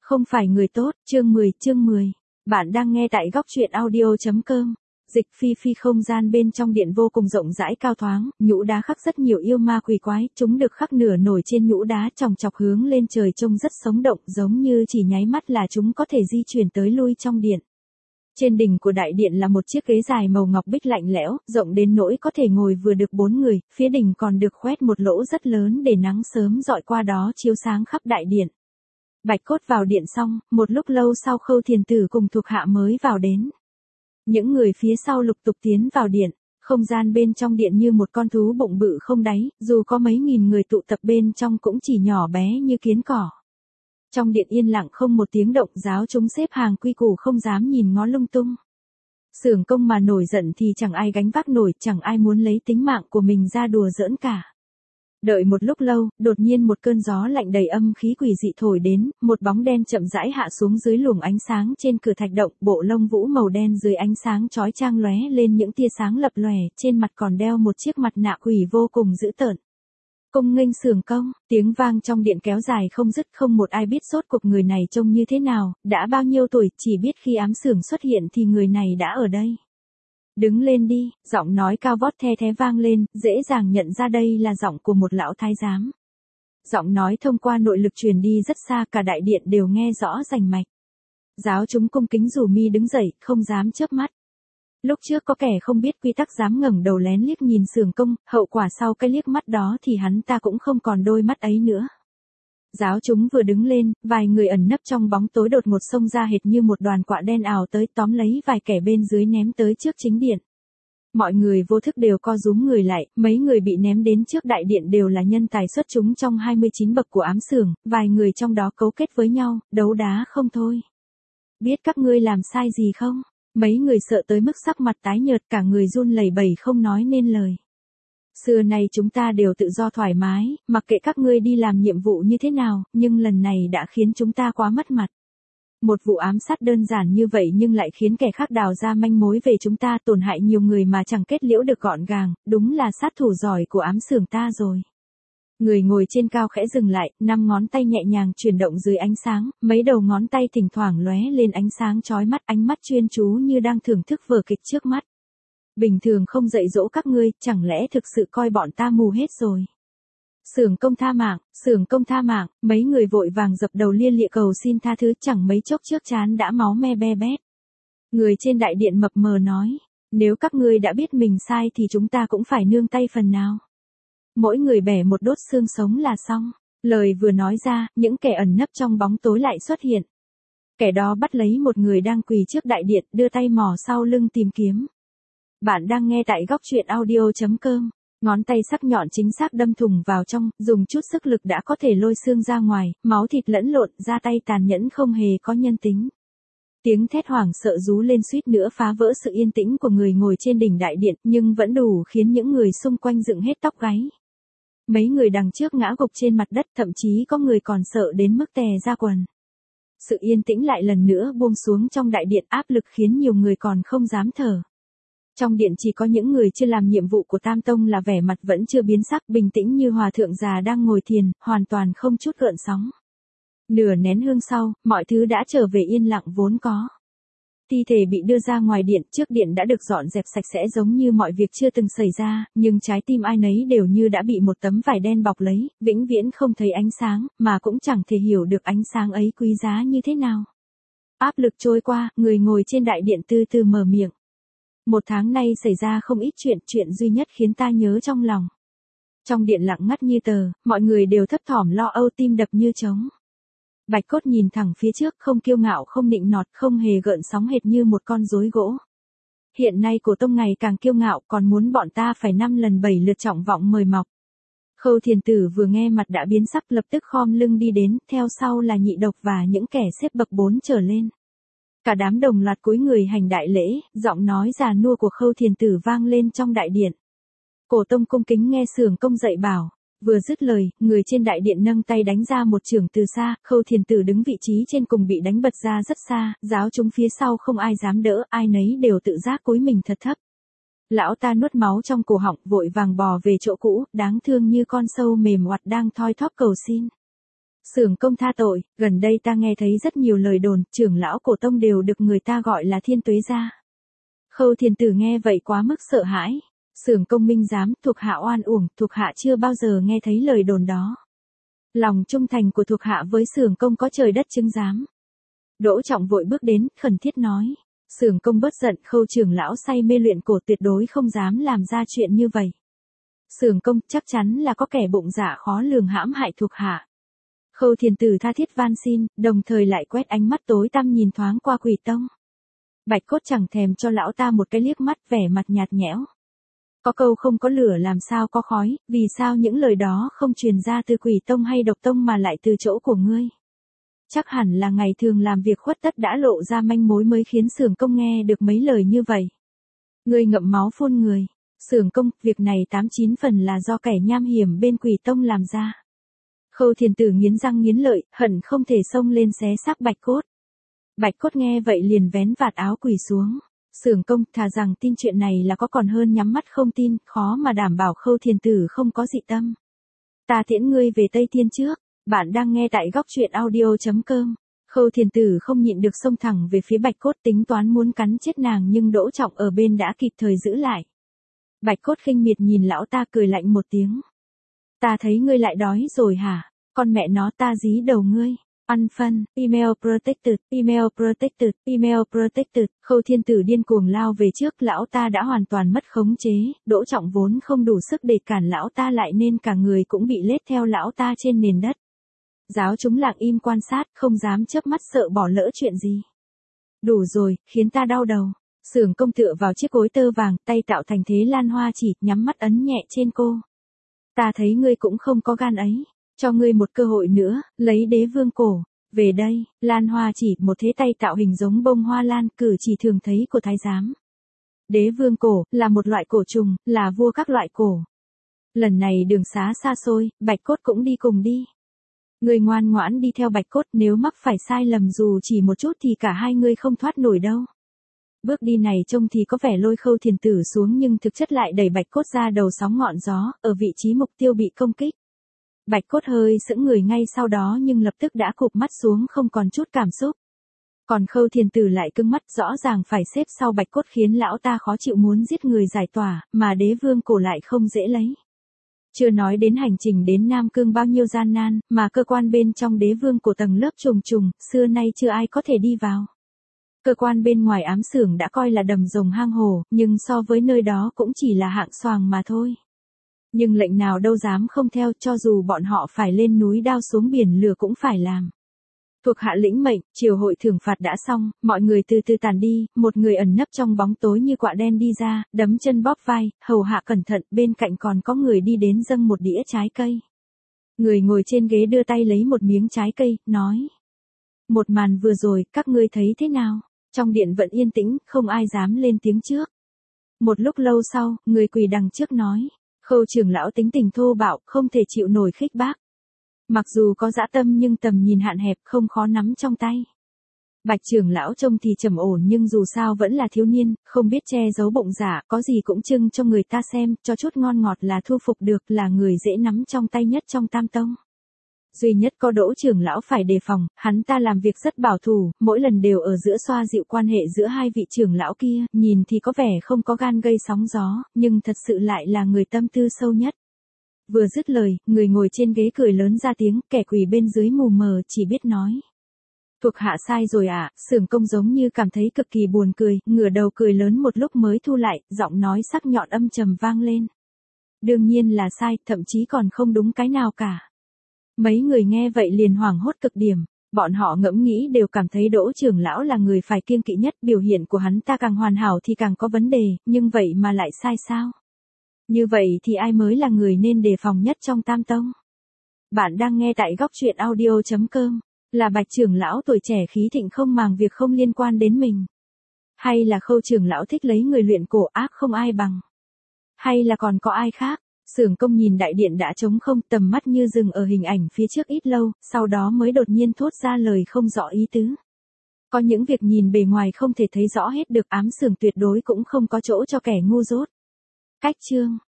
Không phải người tốt, chương 10. Bạn đang nghe tại góc truyện audio.com. Dịch phi phi không gian bên trong điện vô cùng rộng rãi cao thoáng, nhũ đá khắc rất nhiều yêu ma quỷ quái, chúng được khắc nửa nổi trên nhũ đá chòng chọc hướng lên trời trông rất sống động, giống như chỉ nháy mắt là chúng có thể di chuyển tới lui trong điện. Trên đỉnh của đại điện là một chiếc ghế dài màu ngọc bích lạnh lẽo, rộng đến nỗi có thể ngồi vừa được 4 người, phía đỉnh còn được khoét một lỗ rất lớn để nắng sớm dọi qua đó chiếu sáng khắp đại điện. Bạch Cốt vào điện xong, một lúc lâu sau Khâu Thiền Tử cùng thuộc hạ mới vào đến. Những người phía sau lục tục tiến vào điện, không gian bên trong điện như một con thú bụng bự không đáy, dù có mấy nghìn người tụ tập bên trong cũng chỉ nhỏ bé như kiến cỏ. Trong điện yên lặng không một tiếng động, giáo chúng xếp hàng quy củ không dám nhìn ngó lung tung. Xưởng Công mà nổi giận thì chẳng ai gánh vác nổi, chẳng ai muốn lấy tính mạng của mình ra đùa giỡn cả. Đợi một lúc lâu, đột nhiên một cơn gió lạnh đầy âm khí quỷ dị thổi đến, một bóng đen chậm rãi hạ xuống dưới luồng ánh sáng trên cửa thạch động, bộ lông vũ màu đen dưới ánh sáng chói chang lóe lên những tia sáng lập lòe, trên mặt còn đeo một chiếc mặt nạ quỷ vô cùng dữ tợn. Cung nghênh Xưởng Công, tiếng vang trong điện kéo dài không dứt, không một ai biết rốt cuộc người này trông như thế nào, đã bao nhiêu tuổi, chỉ biết khi ám xưởng xuất hiện thì người này đã ở đây. Đứng lên đi, giọng nói cao vót the thé vang lên, dễ dàng nhận ra đây là giọng của một lão thái giám. Giọng nói thông qua nội lực truyền đi rất xa, cả đại điện đều nghe rõ rành mạch. Giáo chúng cung kính rủ mi đứng dậy, không dám chớp mắt. Lúc trước có kẻ không biết quy tắc dám ngẩng đầu lén liếc nhìn Xưởng Công, hậu quả sau cái liếc mắt đó thì hắn ta cũng không còn đôi mắt ấy nữa. Giáo chúng vừa đứng lên, vài người ẩn nấp trong bóng tối đột ngột xông ra hệt như một đoàn quạ đen ảo tới, tóm lấy vài kẻ bên dưới ném tới trước chính điện. Mọi người vô thức đều co rúm người lại, mấy người bị ném đến trước đại điện đều là nhân tài xuất chúng trong 29 bậc của ám xưởng, vài người trong đó cấu kết với nhau, đấu đá không thôi. Biết các ngươi làm sai gì không? Mấy người sợ tới mức sắc mặt tái nhợt, cả người run lẩy bẩy không nói nên lời. Xưa nay chúng ta đều tự do thoải mái, mặc kệ các ngươi đi làm nhiệm vụ như thế nào, nhưng lần này đã khiến chúng ta quá mất mặt. Một vụ ám sát đơn giản như vậy nhưng lại khiến kẻ khác đào ra manh mối về chúng ta, tổn hại nhiều người mà chẳng kết liễu được gọn gàng, đúng là sát thủ giỏi của ám xưởng ta rồi. Người ngồi trên cao khẽ dừng lại, 5 ngón tay nhẹ nhàng chuyển động dưới ánh sáng, mấy đầu ngón tay thỉnh thoảng lóe lên ánh sáng chói mắt, ánh mắt chuyên chú như đang thưởng thức vở kịch trước mắt. Bình thường không dạy dỗ các ngươi, chẳng lẽ thực sự coi bọn ta mù hết rồi? Xưởng Công tha mạng, Xưởng Công tha mạng, mấy người vội vàng dập đầu lia lịa cầu xin tha thứ, chẳng mấy chốc trước trán đã máu me be bét. Người trên đại điện mập mờ nói, nếu các ngươi đã biết mình sai thì chúng ta cũng phải nương tay phần nào. Mỗi người bẻ một đốt xương sống là xong. Lời vừa nói ra, những kẻ ẩn nấp trong bóng tối lại xuất hiện. Kẻ đó bắt lấy một người đang quỳ trước đại điện, đưa tay mò sau lưng tìm kiếm. Bạn đang nghe tại góc truyện audio.com. Ngón tay sắc nhọn chính xác đâm thùng vào trong, dùng chút sức lực đã có thể lôi xương ra ngoài, máu thịt lẫn lộn, ra tay tàn nhẫn không hề có nhân tính. Tiếng thét hoảng sợ rú lên suýt nữa phá vỡ sự yên tĩnh của người ngồi trên đỉnh đại điện, nhưng vẫn đủ khiến những người xung quanh dựng hết tóc gáy. Mấy người đằng trước ngã gục trên mặt đất, thậm chí có người còn sợ đến mức tè ra quần. Sự yên tĩnh lại lần nữa buông xuống trong đại điện, áp lực khiến nhiều người còn không dám thở. Trong điện chỉ có những người chưa làm nhiệm vụ của Tam Tông là vẻ mặt vẫn chưa biến sắc, bình tĩnh như hòa thượng già đang ngồi thiền, hoàn toàn không chút gợn sóng. Nửa nén hương sau, mọi thứ đã trở về yên lặng vốn có. Thi thể bị đưa ra ngoài điện, trước điện đã được dọn dẹp sạch sẽ giống như mọi việc chưa từng xảy ra, nhưng trái tim ai nấy đều như đã bị một tấm vải đen bọc lấy, vĩnh viễn không thấy ánh sáng, mà cũng chẳng thể hiểu được ánh sáng ấy quý giá như thế nào. Áp lực trôi qua, người ngồi trên đại điện từ từ mở miệng. 1 tháng nay xảy ra không ít chuyện duy nhất khiến ta nhớ trong lòng. Trong điện lặng ngắt như tờ, mọi người đều thấp thỏm lo âu, tim đập như trống. Bạch Cốt nhìn thẳng phía trước, không kiêu ngạo không nịnh nọt, không hề gợn sóng, hệt như một con rối gỗ. Hiện nay Cổ Tông ngày càng kiêu ngạo, còn muốn bọn ta phải 5 lần 7 lượt trọng vọng mời mọc. Khâu Thiền Tử vừa nghe mặt đã biến sắc, lập tức khom lưng đi đến, theo sau là Nhị Độc và những kẻ xếp bậc 4 trở lên. Cả đám đồng loạt cúi người hành đại lễ, giọng nói già nua của Khâu Thiền Tử vang lên trong đại điện. Cổ Tông cung kính nghe Xưởng Công dạy bảo. Vừa dứt lời, người trên đại điện nâng tay đánh ra một chưởng từ xa, Khâu Thiền Tử đứng vị trí trên cùng bị đánh bật ra rất xa, giáo chúng phía sau không ai dám đỡ, ai nấy đều tự giác cúi mình thật thấp. Lão ta nuốt máu trong cổ họng, vội vàng bò về chỗ cũ, đáng thương như con sâu mềm oặt đang thoi thóp cầu xin. Xưởng Công tha tội, gần đây ta nghe thấy rất nhiều lời đồn, trưởng lão cổ tông đều được người ta gọi là Thiên Tuế gia. Khâu Thiền Tử nghe vậy quá mức sợ hãi. Xưởng Công minh giám, thuộc hạ oan uổng, thuộc hạ chưa bao giờ nghe thấy lời đồn đó. Lòng trung thành của thuộc hạ với Xưởng Công có trời đất chứng giám. Đỗ Trọng vội bước đến, khẩn thiết nói. Xưởng Công bớt giận, Khâu trưởng lão say mê luyện cổ tuyệt đối không dám làm ra chuyện như vậy. Xưởng Công chắc chắn là có kẻ bụng dạ khó lường hãm hại thuộc hạ. Khâu Thiền Tử tha thiết van xin, đồng thời lại quét ánh mắt tối tăm nhìn thoáng qua Quỷ Tông. Bạch Cốt chẳng thèm cho lão ta một cái liếc mắt, vẻ mặt nhạt nhẽo. Có câu không có lửa làm sao có khói, vì sao những lời đó không truyền ra từ Quỷ Tông hay Độc Tông mà lại từ chỗ của ngươi? Chắc hẳn là ngày thường làm việc khuất tất đã lộ ra manh mối mới khiến Xưởng Công nghe được mấy lời như vậy. Ngươi ngậm máu phun người. Xưởng Công, việc này 89 phần là do kẻ nham hiểm bên Quỷ Tông làm ra. Khâu Thiền Tử nghiến răng nghiến lợi, hận không thể xông lên xé xác Bạch Cốt. Bạch Cốt nghe vậy liền vén vạt áo quỳ xuống. Xưởng Công, thà rằng tin chuyện này là có còn hơn nhắm mắt không tin, khó mà đảm bảo Khâu Thiền Tử không có dị tâm. Ta tiễn ngươi về Tây Thiên trước. Bạn đang nghe tại góc truyện audio.com. Khâu Thiền Tử không nhịn được xông thẳng về phía Bạch Cốt, tính toán muốn cắn chết nàng, nhưng Đỗ Trọng ở bên đã kịp thời giữ lại. Bạch Cốt khinh miệt nhìn lão ta cười lạnh một tiếng. Ta thấy ngươi lại đói rồi hả? Con mẹ nó, ta dí đầu ngươi. Ăn phân, email protected, email protected, email protected. Khâu Thiên Tử điên cuồng lao về trước, lão ta đã hoàn toàn mất khống chế. Đỗ Trọng vốn không đủ sức để cản lão ta lại nên cả người cũng bị lết theo lão ta trên nền đất. Giáo chúng lặng im quan sát, không dám chớp mắt sợ bỏ lỡ chuyện gì. Đủ rồi, khiến ta đau đầu. Xưởng Công tựa vào chiếc gối tơ vàng, tay tạo thành thế lan hoa chỉ, nhắm mắt ấn nhẹ trên cô. Ta thấy ngươi cũng không có gan ấy. Cho ngươi một cơ hội nữa, lấy đế vương cổ. Về đây, lan hoa chỉ, một thế tay tạo hình giống bông hoa lan, cử chỉ thường thấy của thái giám. Đế vương cổ, là một loại cổ trùng, là vua các loại cổ. Lần này đường xá xa xôi, Bạch Cốt cũng đi cùng đi. Ngươi ngoan ngoãn đi theo Bạch Cốt, nếu mắc phải sai lầm dù chỉ một chút thì cả hai ngươi không thoát nổi đâu. Bước đi này trông thì có vẻ lôi Khâu Thiền Tử xuống nhưng thực chất lại đẩy Bạch Cốt ra đầu sóng ngọn gió, ở vị trí mục tiêu bị công kích. Bạch Cốt hơi sững người ngay sau đó nhưng lập tức đã cụp mắt xuống không còn chút cảm xúc. Còn Khâu Thiền Tử lại cứng mắt, rõ ràng phải xếp sau Bạch Cốt khiến lão ta khó chịu muốn giết người giải tỏa, mà đế vương cổ lại không dễ lấy. Chưa nói đến hành trình đến Nam Cương bao nhiêu gian nan, mà cơ quan bên trong đế vương cổ tầng lớp trùng trùng, xưa nay chưa ai có thể đi vào. Cơ quan bên ngoài ám xưởng đã coi là đầm rồng hang hồ, nhưng so với nơi đó cũng chỉ là hạng xoàng mà thôi. Nhưng lệnh nào đâu dám không theo, cho dù bọn họ phải lên núi đao xuống biển lửa cũng phải làm. Thuộc hạ lĩnh mệnh, triều hội thưởng phạt đã xong, mọi người từ từ tàn đi, một người ẩn nấp trong bóng tối như quạ đen đi ra, đấm chân bóp vai, hầu hạ cẩn thận, bên cạnh còn có người đi đến dâng một đĩa trái cây. Người ngồi trên ghế đưa tay lấy một miếng trái cây, nói. Một màn vừa rồi, các ngươi thấy thế nào? Trong điện vẫn yên tĩnh, không ai dám lên tiếng trước. Một lúc lâu sau, người quỳ đằng trước nói. Khâu trưởng lão tính tình thô bạo, không thể chịu nổi khích bác. Mặc dù có dã tâm nhưng tầm nhìn hạn hẹp, không khó nắm trong tay. Bạch trưởng lão trông thì trầm ổn nhưng dù sao vẫn là thiếu niên, không biết che giấu bụng dạ, có gì cũng trưng cho người ta xem, cho chút ngon ngọt là thu phục được, là người dễ nắm trong tay nhất trong Tam Tông. Duy nhất có Đỗ trưởng lão phải đề phòng, hắn ta làm việc rất bảo thủ, mỗi lần đều ở giữa xoa dịu quan hệ giữa hai vị trưởng lão kia, nhìn thì có vẻ không có gan gây sóng gió, nhưng thật sự lại là người tâm tư sâu nhất. Vừa dứt lời, người ngồi trên ghế cười lớn ra tiếng, kẻ quỳ bên dưới mù mờ chỉ biết nói. Thuộc hạ sai rồi ạ, Xưởng Công giống như cảm thấy cực kỳ buồn cười, ngửa đầu cười lớn một lúc mới thu lại, giọng nói sắc nhọn âm trầm vang lên. Đương nhiên là sai, thậm chí còn không đúng cái nào cả. Mấy người nghe vậy liền hoảng hốt cực điểm, bọn họ ngẫm nghĩ đều cảm thấy Đỗ trưởng lão là người phải kiêng kỵ nhất, biểu hiện của hắn ta càng hoàn hảo thì càng có vấn đề, nhưng vậy mà lại sai sao? Như vậy thì ai mới là người nên đề phòng nhất trong Tam Tông? Bạn đang nghe tại góc truyện audio.com, là Bạch trưởng lão tuổi trẻ khí thịnh không màng việc không liên quan đến mình. Hay là Khâu trưởng lão thích lấy người luyện cổ ác không ai bằng? Hay là còn có ai khác? Xưởng Công nhìn đại điện đã trống không, tầm mắt như dừng ở hình ảnh phía trước ít lâu, sau đó mới đột nhiên thốt ra lời không rõ ý tứ. Có những việc nhìn bề ngoài không thể thấy rõ hết được, ám xưởng tuyệt đối cũng không có chỗ cho kẻ ngu dốt. Cách chương